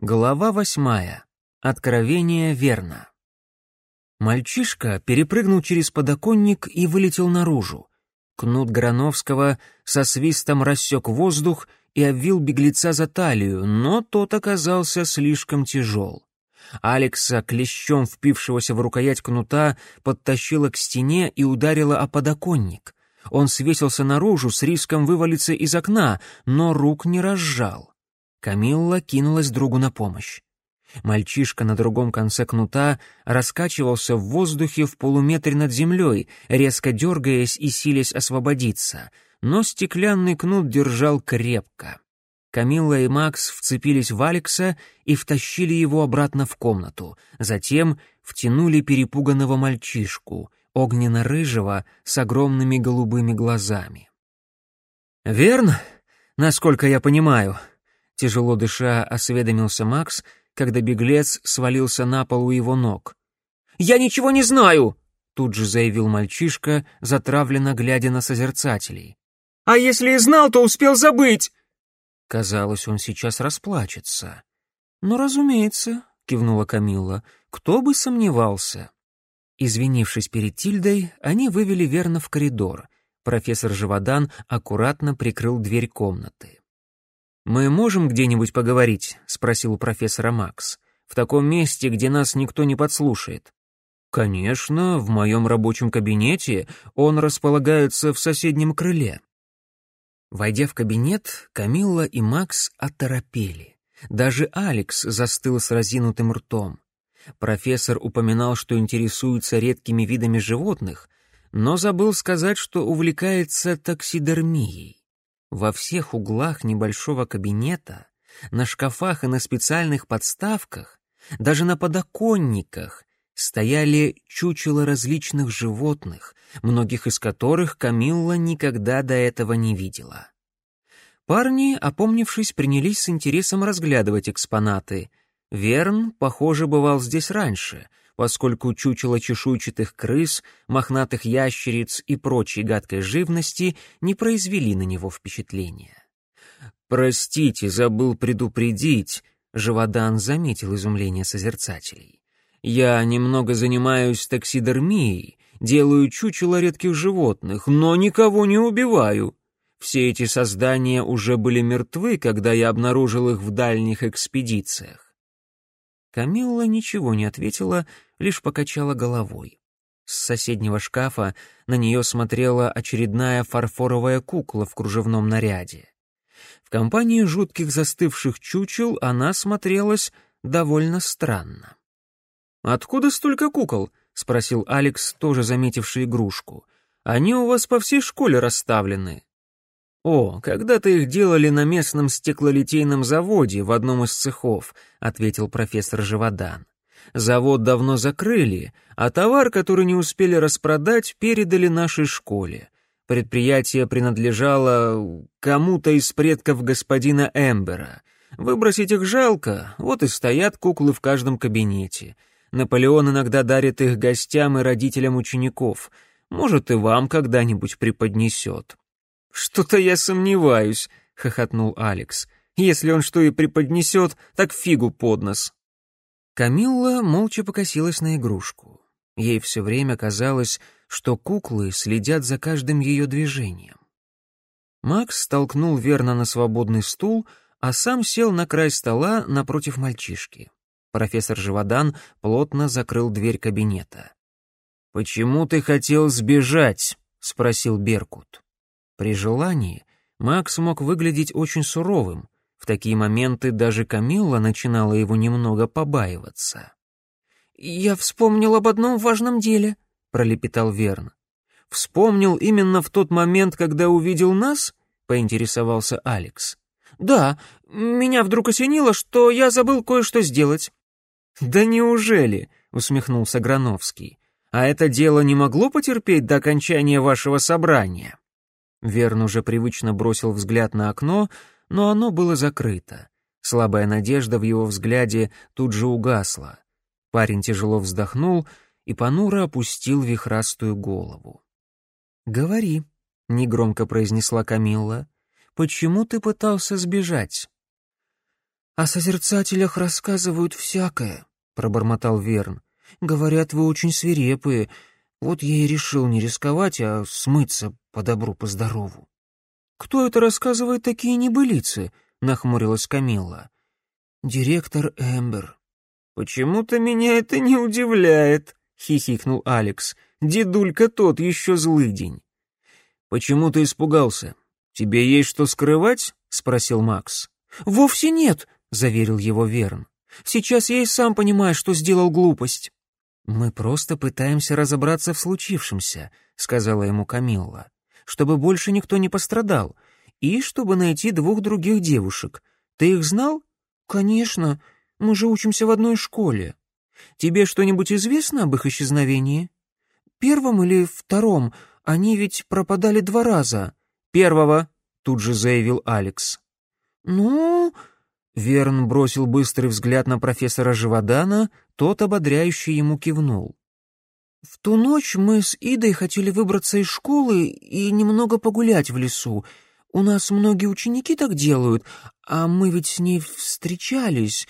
Глава 8. Откровение Верна. Мальчишка перепрыгнул через подоконник и вылетел наружу. Кнут Грановского со свистом рассек воздух и обвил беглеца за талию, но тот оказался слишком тяжел. Алекса, клещом впившегося в рукоять кнута, подтащила к стене и ударила о подоконник. Он свесился наружу с риском вывалиться из окна, но рук не разжал. Камилла кинулась другу на помощь. Мальчишка на другом конце кнута раскачивался в воздухе в полуметре над землей, резко дергаясь и силясь освободиться, но стеклянный кнут держал крепко. Камилла и Макс вцепились в Алекса и втащили его обратно в комнату, затем втянули перепуганного мальчишку, огненно-рыжего, с огромными голубыми глазами. «Верн, насколько я понимаю», — тяжело дыша осведомился Макс, когда беглец свалился на пол у его ног. «Я ничего не знаю!» — тут же заявил мальчишка, затравленно глядя на созерцателей. «А если и знал, то успел забыть!» Казалось, он сейчас расплачется. «Ну, разумеется», — кивнула Камилла, — «кто бы сомневался». Извинившись перед Тильдой, они вывели Верна в коридор. Профессор Живодан аккуратно прикрыл дверь комнаты. «Мы можем где-нибудь поговорить?» — спросил у профессора Макс. «В таком месте, где нас никто не подслушает». «Конечно, в моем рабочем кабинете. Он располагается в соседнем крыле». Войдя в кабинет, Камилла и Макс оторопели. Даже Алекс застыл с разинутым ртом. Профессор упоминал, что интересуется редкими видами животных, но забыл сказать, что увлекается таксидермией. Во всех углах небольшого кабинета, на шкафах и на специальных подставках, даже на подоконниках стояли чучела различных животных, многих из которых Камилла никогда до этого не видела. Парни, опомнившись, принялись с интересом разглядывать экспонаты. Верн, похоже, бывал здесь раньше, поскольку чучела чешуйчатых крыс, мохнатых ящериц и прочей гадкой живности не произвели на него впечатления. «Простите, забыл предупредить», — Живодан заметил изумление созерцателей. «Я немного занимаюсь таксидермией, делаю чучела редких животных, но никого не убиваю. Все эти создания уже были мертвы, когда я обнаружил их в дальних экспедициях». Камилла ничего не ответила, лишь покачала головой. С соседнего шкафа на нее смотрела очередная фарфоровая кукла в кружевном наряде. В компании жутких застывших чучел она смотрелась довольно странно. «Откуда столько кукол?» — спросил Алекс, тоже заметивший игрушку. «Они у вас по всей школе расставлены». «О, когда-то их делали на местном стеклолитейном заводе в одном из цехов», — ответил профессор Живодан. «Завод давно закрыли, а товар, который не успели распродать, передали нашей школе. Предприятие принадлежало кому-то из предков господина Эмбера. Выбросить их жалко, вот и стоят куклы в каждом кабинете. Наполеон иногда дарит их гостям и родителям учеников. Может, и вам когда-нибудь преподнесет». «Что-то я сомневаюсь», — хохотнул Алекс. «Если он что и преподнесет, так фигу под нос». Камилла молча покосилась на игрушку. Ей все время казалось, что куклы следят за каждым ее движением. Макс толкнул Верна на свободный стул, а сам сел на край стола напротив мальчишки. Профессор Живодан плотно закрыл дверь кабинета. «Почему ты хотел сбежать?» — спросил Беркут. При желании Макс мог выглядеть очень суровым. В такие моменты даже Камилла начинала его немного побаиваться. «Я вспомнил об одном важном деле», — пролепетал Верн. «Вспомнил именно в тот момент, когда увидел нас?» — поинтересовался Алекс. «Да, меня вдруг осенило, что я забыл кое-что сделать». «Да неужели?» — усмехнулся Грановский. «А это дело не могло потерпеть до окончания вашего собрания?» Верн уже привычно бросил взгляд на окно, но оно было закрыто. Слабая надежда в его взгляде тут же угасла. Парень тяжело вздохнул и понуро опустил вихрастую голову. «Говори», — негромко произнесла Камилла, — «почему ты пытался сбежать?» «О созерцателях рассказывают всякое», — пробормотал Верн. «Говорят, вы очень свирепые. Вот я и решил не рисковать, а смыться по добру, по здорову». «Кто это рассказывает такие небылицы?» — нахмурилась Камилла. «Директор Эмбер». «Почему-то меня это не удивляет», — хихикнул Алекс. «Дедулька тот еще злыдень». «Почему ты испугался? Тебе есть что скрывать?» — спросил Макс. «Вовсе нет», — заверил его Верн. «Сейчас я и сам понимаю, что сделал глупость». «Мы просто пытаемся разобраться в случившемся», — сказала ему Камилла, «чтобы больше никто не пострадал, и чтобы найти 2 других девушек. Ты их знал?» «Конечно, мы же учимся в одной школе. Тебе что-нибудь известно об их исчезновении?» «Первом или втором? Они ведь пропадали 2 раза». «Первого», — тут же заявил Алекс. «Ну...» Верн бросил быстрый взгляд на профессора Живодана, тот ободряюще ему кивнул. «В ту ночь мы с Идой хотели выбраться из школы и немного погулять в лесу. У нас многие ученики так делают, а мы ведь с ней встречались,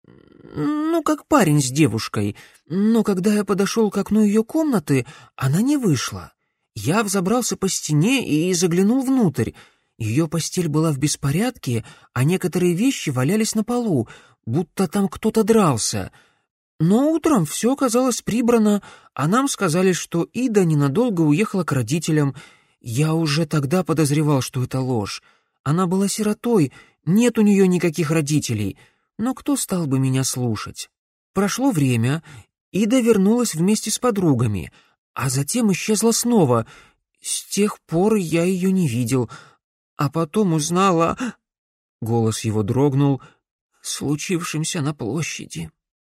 ну, как парень с девушкой. Но когда я подошел к окну ее комнаты, она не вышла. Я взобрался по стене и заглянул внутрь. Ее постель была в беспорядке, а некоторые вещи валялись на полу, будто там кто-то дрался. Но утром все оказалось прибрано, а нам сказали, что Ида ненадолго уехала к родителям. Я уже тогда подозревал, что это ложь. Она была сиротой, нет у нее никаких родителей. Но кто стал бы меня слушать? Прошло время, Ида вернулась вместе с подругами, а затем исчезла снова. С тех пор я ее не видел, а потом узнала... Голос его дрогнул, случившимся на площади.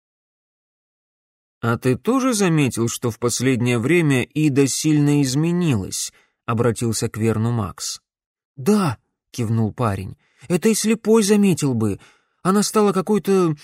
«А ты тоже заметил, что в последнее время Ида сильно изменилась?» — обратился к Верну Макс. «Да», — кивнул парень, — «это и слепой заметил бы. Она стала какой-то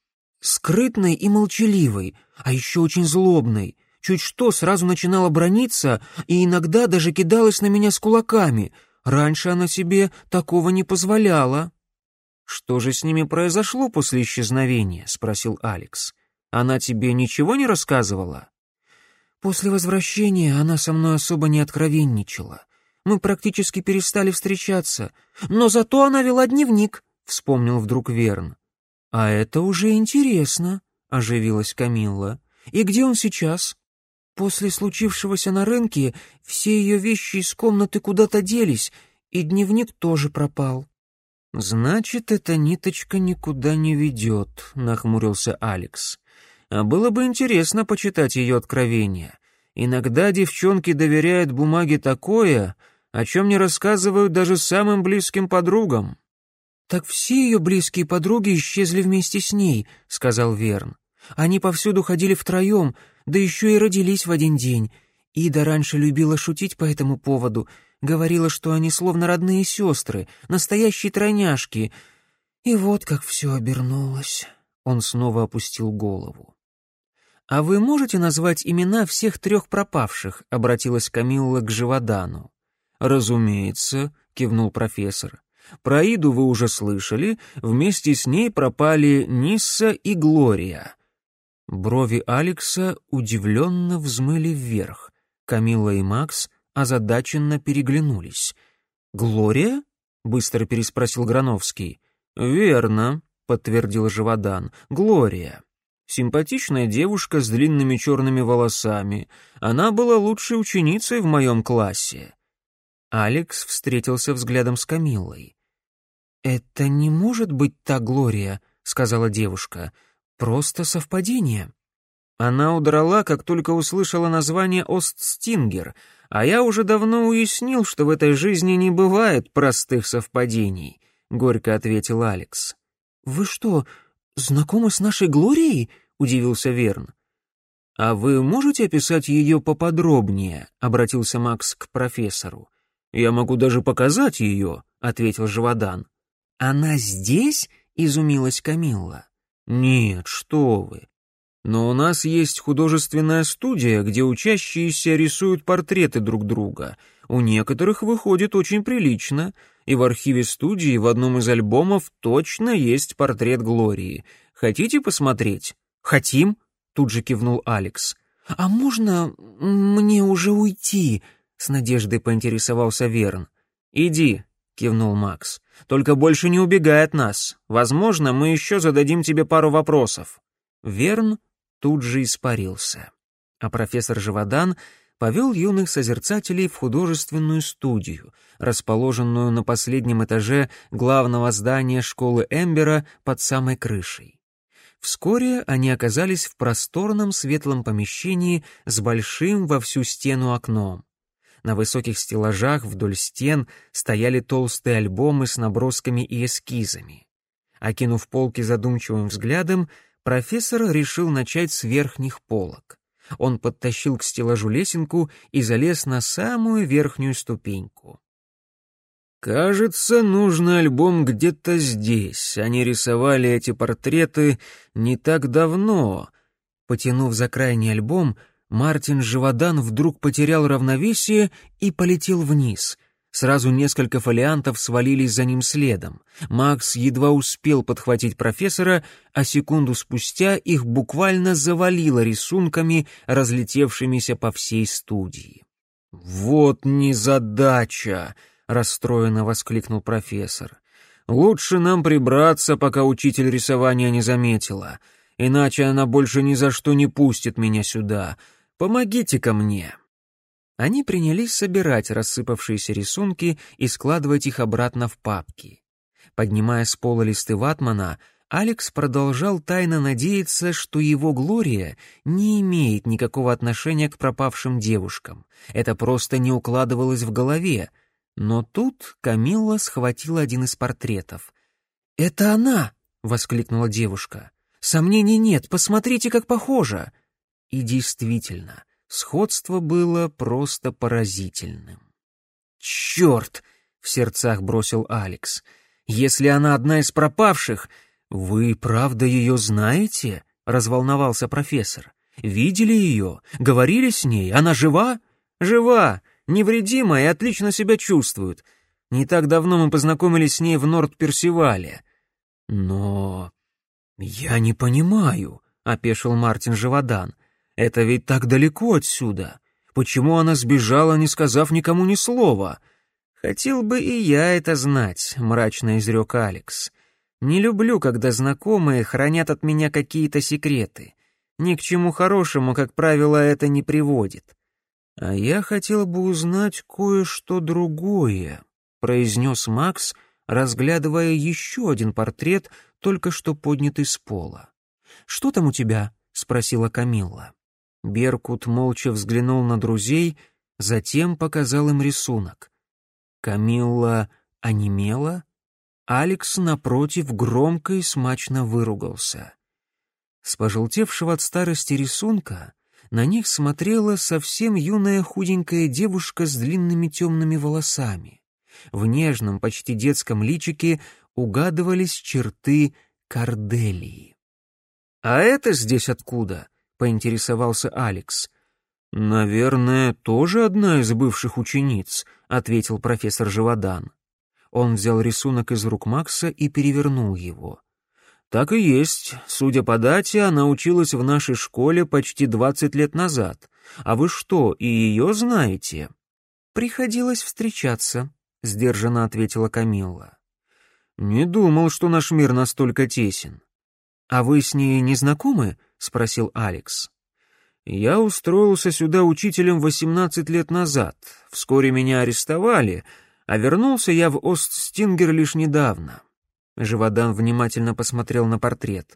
скрытной и молчаливой, а еще очень злобной. Чуть что, сразу начинала браниться и иногда даже кидалась на меня с кулаками. Раньше она себе такого не позволяла». «Что же с ними произошло после исчезновения?» — спросил Алекс. «Она тебе ничего не рассказывала?» «После возвращения она со мной особо не откровенничала. Мы практически перестали встречаться, но зато она вела дневник», — вспомнил вдруг Верн. «А это уже интересно», — оживилась Камилла. «И где он сейчас?» «После случившегося на рынке все ее вещи из комнаты куда-то делись, и дневник тоже пропал». «Значит, эта ниточка никуда не ведет», — нахмурился Алекс. «А было бы интересно почитать ее откровения. Иногда девчонки доверяют бумаге такое, о чем не рассказывают даже самым близким подругам». «Так все ее близкие подруги исчезли вместе с ней», — сказал Верн. «Они повсюду ходили втроем, да еще и родились в один день. Ида раньше любила шутить по этому поводу, говорила, что они словно родные сестры, настоящие тройняшки. И вот как все обернулось». Он снова опустил голову. «А вы можете назвать имена всех 3 пропавших?» — обратилась Камилла к Живодану. «Разумеется», — кивнул профессор. «Про Иду вы уже слышали, вместе с ней пропали Нисса и Глория». Брови Алекса удивленно взмыли вверх. Камилла и Макс озадаченно переглянулись. «Глория?» — быстро переспросил Грановский. «Верно», — подтвердил Живодан, — «Глория. Симпатичная девушка с длинными черными волосами. Она была лучшей ученицей в моем классе». Алекс встретился взглядом с Камиллой. «Это не может быть та Глория», — сказала девушка. «Просто совпадение». Она удрала, как только услышала название Остстингер, а я уже давно уяснил, что в этой жизни не бывает простых совпадений, — горько ответил Алекс. «Вы что, знакомы с нашей Глорией?» — удивился Верн. «А вы можете описать ее поподробнее?» — обратился Макс к профессору. «Я могу даже показать ее», — ответил Живодан. «Она здесь?» — изумилась Камилла. «Нет, что вы. Но у нас есть художественная студия, где учащиеся рисуют портреты друг друга. У некоторых выходит очень прилично, и в архиве студии в одном из альбомов точно есть портрет Глории. Хотите посмотреть?» «Хотим», — тут же кивнул Алекс. «А можно мне уже уйти?» — с надеждой поинтересовался Верн. «Иди», — кивнул Макс. «Только больше не убегай от нас. Возможно, мы еще зададим тебе пару вопросов». Верн тут же испарился. А профессор Живодан повел юных созерцателей в художественную студию, расположенную на последнем этаже главного здания школы Эмбера под самой крышей. Вскоре они оказались в просторном светлом помещении с большим во всю стену окном. На высоких стеллажах вдоль стен стояли толстые альбомы с набросками и эскизами. Окинув полки задумчивым взглядом, профессор решил начать с верхних полок. Он подтащил к стеллажу лесенку и залез на самую верхнюю ступеньку. «Кажется, нужный альбом где-то здесь. Они рисовали эти портреты не так давно». Потянув за крайний альбом, Мартин Живодан вдруг потерял равновесие и полетел вниз. Сразу несколько фолиантов свалились за ним следом. Макс едва успел подхватить профессора, а секунду спустя их буквально завалило рисунками, разлетевшимися по всей студии. «Вот незадача!» — расстроенно воскликнул профессор. «Лучше нам прибраться, пока учитель рисования не заметила, иначе она больше ни за что не пустит меня сюда. Помогите-ка мне». Они принялись собирать рассыпавшиеся рисунки и складывать их обратно в папки. Поднимая с пола листы ватмана, Алекс продолжал тайно надеяться, что его Глория не имеет никакого отношения к пропавшим девушкам. Это просто не укладывалось в голове. Но тут Камилла схватила один из портретов. «Это она!» — воскликнула девушка. «Сомнений нет, посмотрите, как похожа!» И действительно, сходство было просто поразительным. «Черт!» — в сердцах бросил Алекс. «Если она одна из пропавших...» «Вы правда ее знаете?» — разволновался профессор. «Видели ее? Говорили с ней? Она жива?» «Жива! Невредима и отлично себя чувствует. Не так давно мы познакомились с ней в Норд-Персивале». «Но... я не понимаю», — опешил Мартин Живодан. «Это ведь так далеко отсюда. Почему она сбежала, не сказав никому ни слова?» «Хотел бы и я это знать», — мрачно изрек Алекс. «Не люблю, когда знакомые хранят от меня какие-то секреты. Ни к чему хорошему, как правило, это не приводит». «А я хотел бы узнать кое-что другое», — произнес Макс, разглядывая еще один портрет, только что поднятый с пола. «Что там у тебя?» — спросила Камилла. Беркут молча взглянул на друзей, затем показал им рисунок. Камилла онемела, Алекс, напротив, громко и смачно выругался. С пожелтевшего от старости рисунка на них смотрела совсем юная худенькая девушка с длинными темными волосами. В нежном, почти детском личике угадывались черты Корделии. «А это здесь откуда?» — поинтересовался Алекс. «Наверное, тоже одна из бывших учениц», — ответил профессор Живодан. Он взял рисунок из рук Макса и перевернул его. «Так и есть. Судя по дате, она училась в нашей школе почти 20 лет назад. А вы что, и ее знаете?» «Приходилось встречаться», — сдержанно ответила Камилла. «Не думал, что наш мир настолько тесен». «А вы с ней не знакомы?» — спросил Алекс. «Я устроился сюда учителем 18 лет назад. Вскоре меня арестовали, а вернулся я в Остстингер лишь недавно». Живодан внимательно посмотрел на портрет.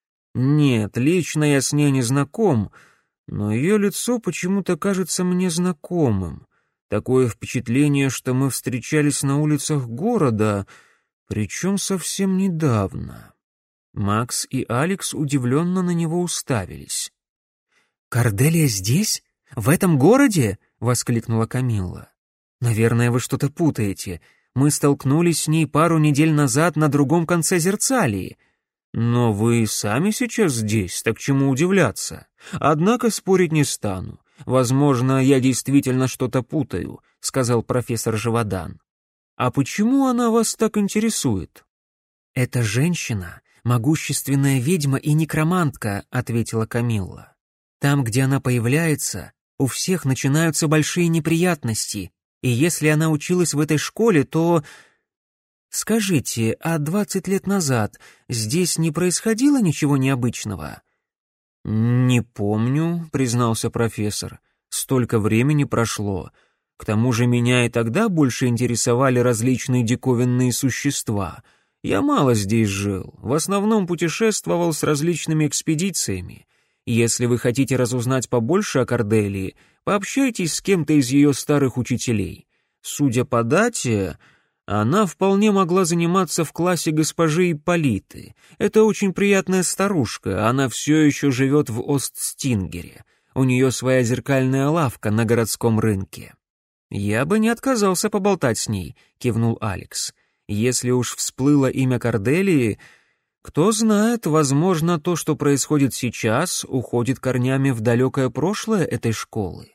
«Нет, лично я с ней не знаком, но ее лицо почему-то кажется мне знакомым. Такое впечатление, что мы встречались на улицах города, причем совсем недавно». Макс и Алекс удивленно на него уставились. «Корделия здесь? В этом городе?» — воскликнула Камилла. «Наверное, вы что-то путаете. Мы столкнулись с ней пару недель назад на другом конце Зерцалии. Но вы сами сейчас здесь, так чему удивляться? Однако спорить не стану. Возможно, я действительно что-то путаю. сказал профессор Живодан. «А почему она вас так интересует?» «Эта женщина — могущественная ведьма и некромантка», — ответила Камилла. «Там, где она появляется, у всех начинаются большие неприятности, и если она училась в этой школе, то...» «Скажите, а 20 лет назад здесь не происходило ничего необычного?» «Не помню», — признался профессор. «Столько времени прошло. К тому же меня и тогда больше интересовали различные диковинные существа. Я мало здесь жил, в основном путешествовал с различными экспедициями. Если вы хотите разузнать побольше о Корделии, пообщайтесь с кем-то из ее старых учителей. Судя по дате, она вполне могла заниматься в классе госпожи Ипполиты. Это очень приятная старушка, она все еще живет в Остстингере. У нее своя зеркальная лавка на городском рынке». «Я бы не отказался поболтать с ней», — кивнул Алекс. «Если уж всплыло имя Корделии, кто знает, возможно, то, что происходит сейчас, уходит корнями в далекое прошлое этой школы.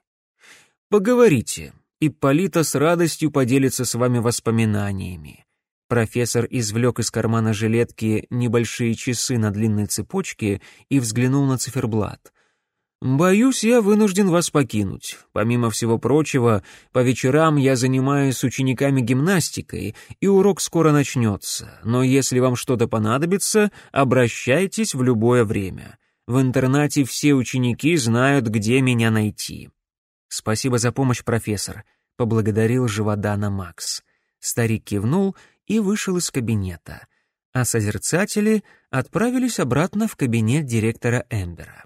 Поговорите, Ипполита с радостью поделится с вами воспоминаниями». Профессор извлек из кармана жилетки небольшие часы на длинной цепочке и взглянул на циферблат. «Боюсь, я вынужден вас покинуть. Помимо всего прочего, по вечерам я занимаюсь с учениками гимнастикой, и урок скоро начнется. Но если вам что-то понадобится, обращайтесь в любое время. В интернате все ученики знают, где меня найти». «Спасибо за помощь, профессор», — поблагодарил Живодана Макс. Старик кивнул и вышел из кабинета, а созерцатели отправились обратно в кабинет директора Эмбера.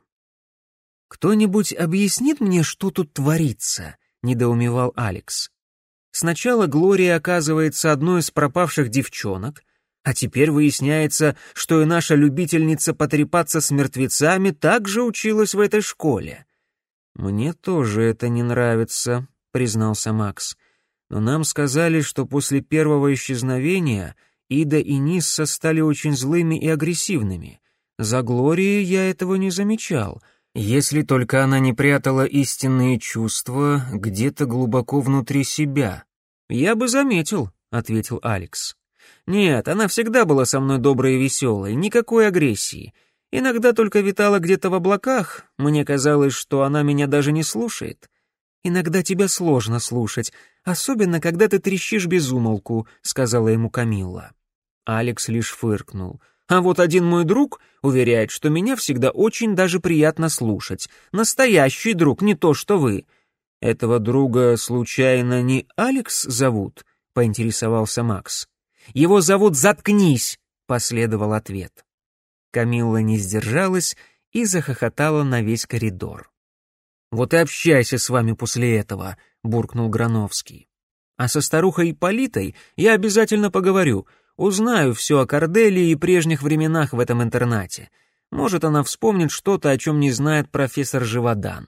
«Кто-нибудь объяснит мне, что тут творится?» — недоумевал Алекс. «Сначала Глория оказывается одной из пропавших девчонок, а теперь выясняется, что и наша любительница потрепаться с мертвецами также училась в этой школе». «Мне тоже это не нравится», — признался Макс. «Но нам сказали, что после первого исчезновения Ида и Нисса стали очень злыми и агрессивными. За Глорией я этого не замечал». Если только она не прятала истинные чувства где-то глубоко внутри себя. «Я бы заметил», — ответил Алекс. «Нет, она всегда была со мной доброй и веселой, никакой агрессии. Иногда только витала где-то в облаках, мне казалось, что она меня даже не слушает». «Иногда тебя сложно слушать, особенно когда ты трещишь без умолку», — сказала ему Камилла. Алекс лишь фыркнул. «А вот один мой друг уверяет, что меня всегда очень даже приятно слушать. Настоящий друг, не то что вы». «Этого друга, случайно, не Алекс зовут?» — поинтересовался Макс. «Его зовут Заткнись», — последовал ответ. Камилла не сдержалась и захохотала на весь коридор. «Вот и общайся с вами после этого», — буркнул Грановский. «А со старухой Ипполитой я обязательно поговорю. Узнаю все о Корделии и прежних временах в этом интернате. Может, она вспомнит что-то, о чем не знает профессор Живодан».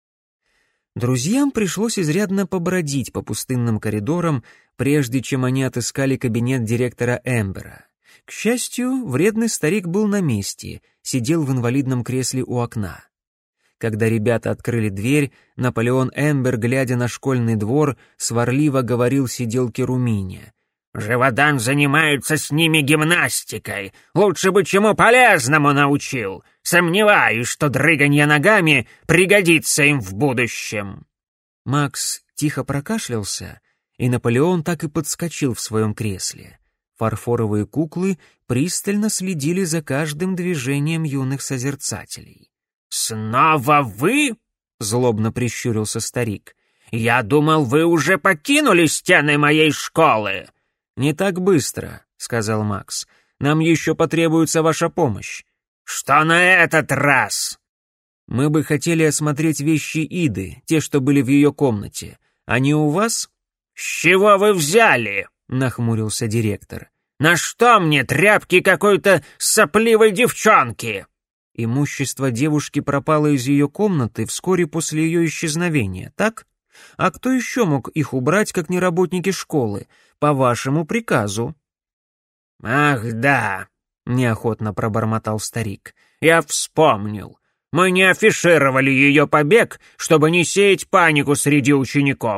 Друзьям пришлось изрядно побродить по пустынным коридорам, прежде чем они отыскали кабинет директора Эмбера. К счастью, вредный старик был на месте, сидел в инвалидном кресле у окна. Когда ребята открыли дверь, Наполеон Эмбер, глядя на школьный двор, сварливо говорил сиделке Румине: «Живодан занимается с ними гимнастикой. Лучше бы чему полезному научил. Сомневаюсь, что дрыганье ногами пригодится им в будущем». Макс тихо прокашлялся, и Наполеон так и подскочил в своем кресле. Фарфоровые куклы пристально следили за каждым движением юных созерцателей. «Снова вы?» — злобно прищурился старик. «Я думал, вы уже покинули стены моей школы». «Не так быстро», — сказал Макс. «Нам еще потребуется ваша помощь». «Что на этот раз?» «Мы бы хотели осмотреть вещи Иды, те, что были в ее комнате. Они у вас?» «С чего вы взяли?» — нахмурился директор. «На что мне тряпки какой-то сопливой девчонки?» Имущество девушки пропало из ее комнаты вскоре после ее исчезновения, так? А кто еще мог их убрать, как не работники школы? По вашему приказу». «Ах, да», — неохотно пробормотал старик. «Я вспомнил. Мы не афишировали ее побег, чтобы не сеять панику среди учеников.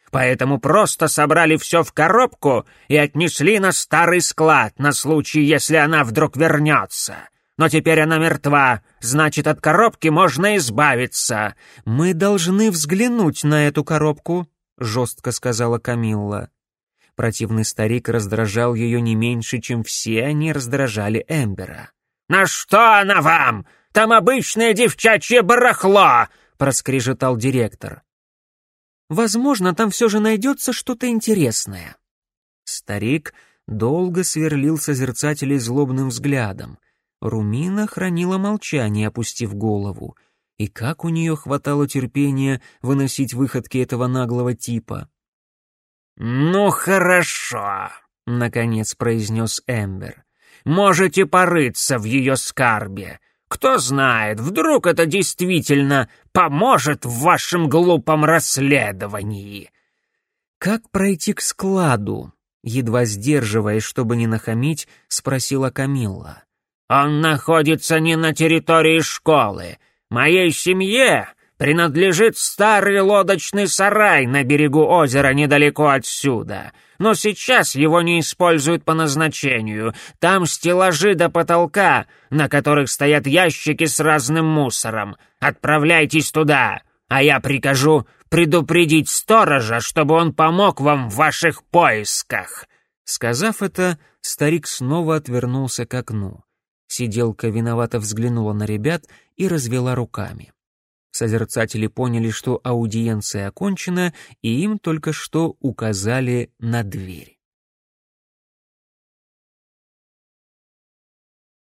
поэтому просто собрали все в коробку и отнесли на старый склад на случай, если она вдруг вернется. Но теперь она мертва, значит, от коробки можно избавиться». «Мы должны взглянуть на эту коробку», — жестко сказала Камилла. Противный старик раздражал ее не меньше, чем все они раздражали Эмбера. «На что она вам? Там обычное девчачье барахло!» — проскрежетал директор. «Возможно, там все же найдется что-то интересное». Старик долго сверлил созерцателей злобным взглядом. Румина хранила молчание, опустив голову. И как у нее хватало терпения выносить выходки этого наглого типа. «Ну хорошо», — наконец произнес Эмбер. «Можете порыться в ее скарбе. Кто знает, вдруг это действительно поможет в вашем глупом расследовании». «Как пройти к складу?» — едва сдерживаясь, чтобы не нахамить, спросила Камилла. «Он находится не на территории школы. Моей семье принадлежит старый лодочный сарай на берегу озера недалеко отсюда. Но сейчас его не используют по назначению. Там стеллажи до потолка, на которых стоят ящики с разным мусором. Отправляйтесь туда, а я прикажу предупредить сторожа, чтобы он помог вам в ваших поисках». Сказав это, старик снова отвернулся к окну. Сиделка виновато взглянула на ребят и развела руками. Созерцатели поняли, что аудиенция окончена, и им только что указали на дверь.